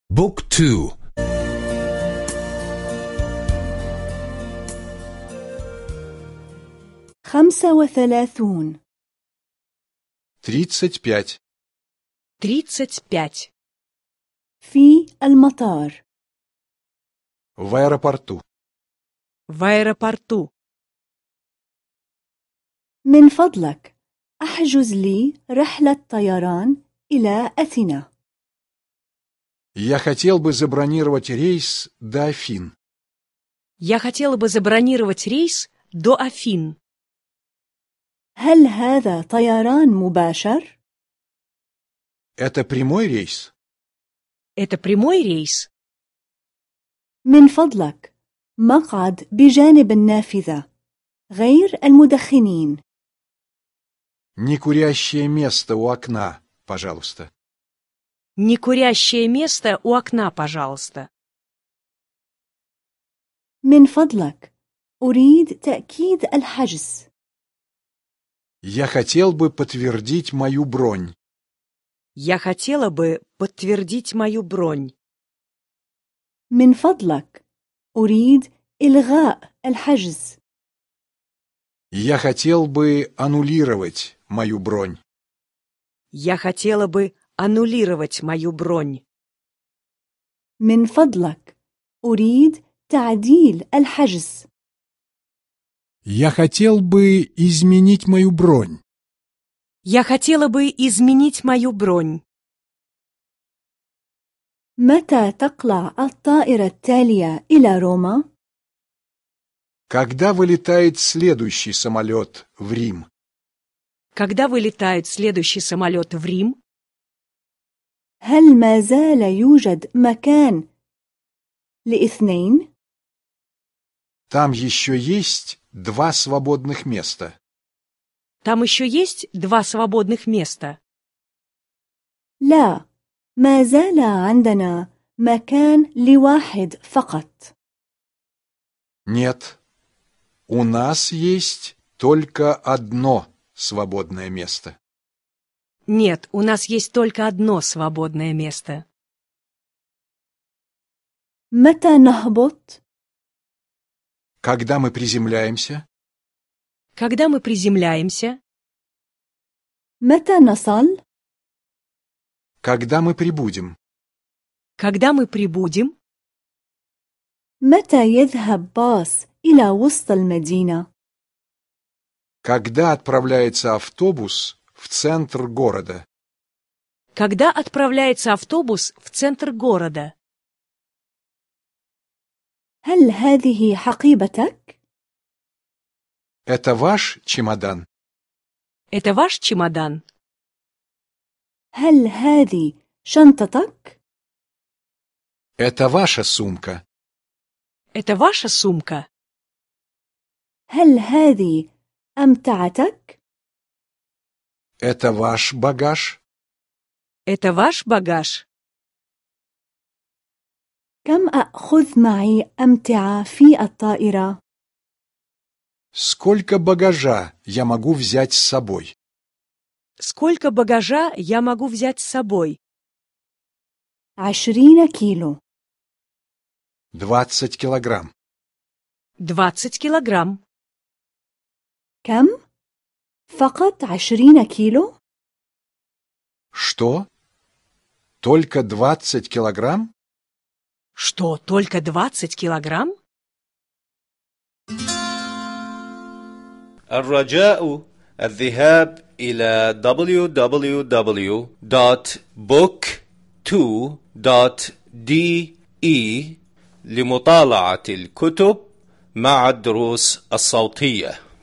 بوك 2 35 35 35 في المطار. в аэропорту. в аэропорту. من فضلك احجز لي رحلة طيران إلى أثينا. Я хотел бы забронировать рейс до Афин. Я хотела бы забронировать рейс до Афин. هل هذا طيران مباشر؟ Это прямой рейс? Это прямой рейс? من فضلك مقعد بجانب النافذة غير المدخنين. Не курящее место у окна, пожалуйста. Не курящее место у окна, пожалуйста. من فضلك أريد تأكيد الحجز. Я хотел бы подтвердить мою бронь. Я хотела бы подтвердить мою бронь. من فضلك أريد إلغاء الحجز. Я хотел бы аннулировать мою бронь. Я хотела бы аннулировать мою бронь. من فضلك أريد تعديل الحجز. Я хотел бы изменить мою бронь. Я хотела бы изменить мою бронь. متى تقلع الطائرة التالية إلى روما؟ Когда вылетает следующий самолет в Рим? Когда вылетает следующий самолет в Рим? هل ما زال يوجد مكان ل2؟ Там еще есть 2 свободных места. Там еще есть 2 свободных места. لا، ما زال عندنا مكان ل1 فقط. Нет, у нас есть только одно свободное место. Нет, у нас есть только одно свободное место. متى نهبط؟ Когда мы приземляемся? Когда мы приземляемся? متى نصل؟ Когда мы прибудем? Когда мы прибудем? متى يذهب باص إلى وسط المدينة؟ Когда отправляется автобус в центр города? Когда отправляется автобус в центр города? هل هذه حقيبتك؟ Это ваш чемодан? Это ваш чемодан? هل هذه شنطتك؟ Это ваша сумка? Это ваша сумка? هل هذه أمتعتك؟ Это ваш багаж? Это ваш багаж? كم أخذ معي أمتعة في الطائرة؟ Сколько багажа я могу взять с собой? Сколько багажа я могу взять с собой? 20 كيلو. 20 килограмм. 20 килограмм. كم؟ فقط 20 كيلو؟ Что? Только 20 килограмм? Что, только 20 килограмм? الرجاء الذهاب إلى www.book2.de لمطالعة الكتب مع الدروس الصوتية.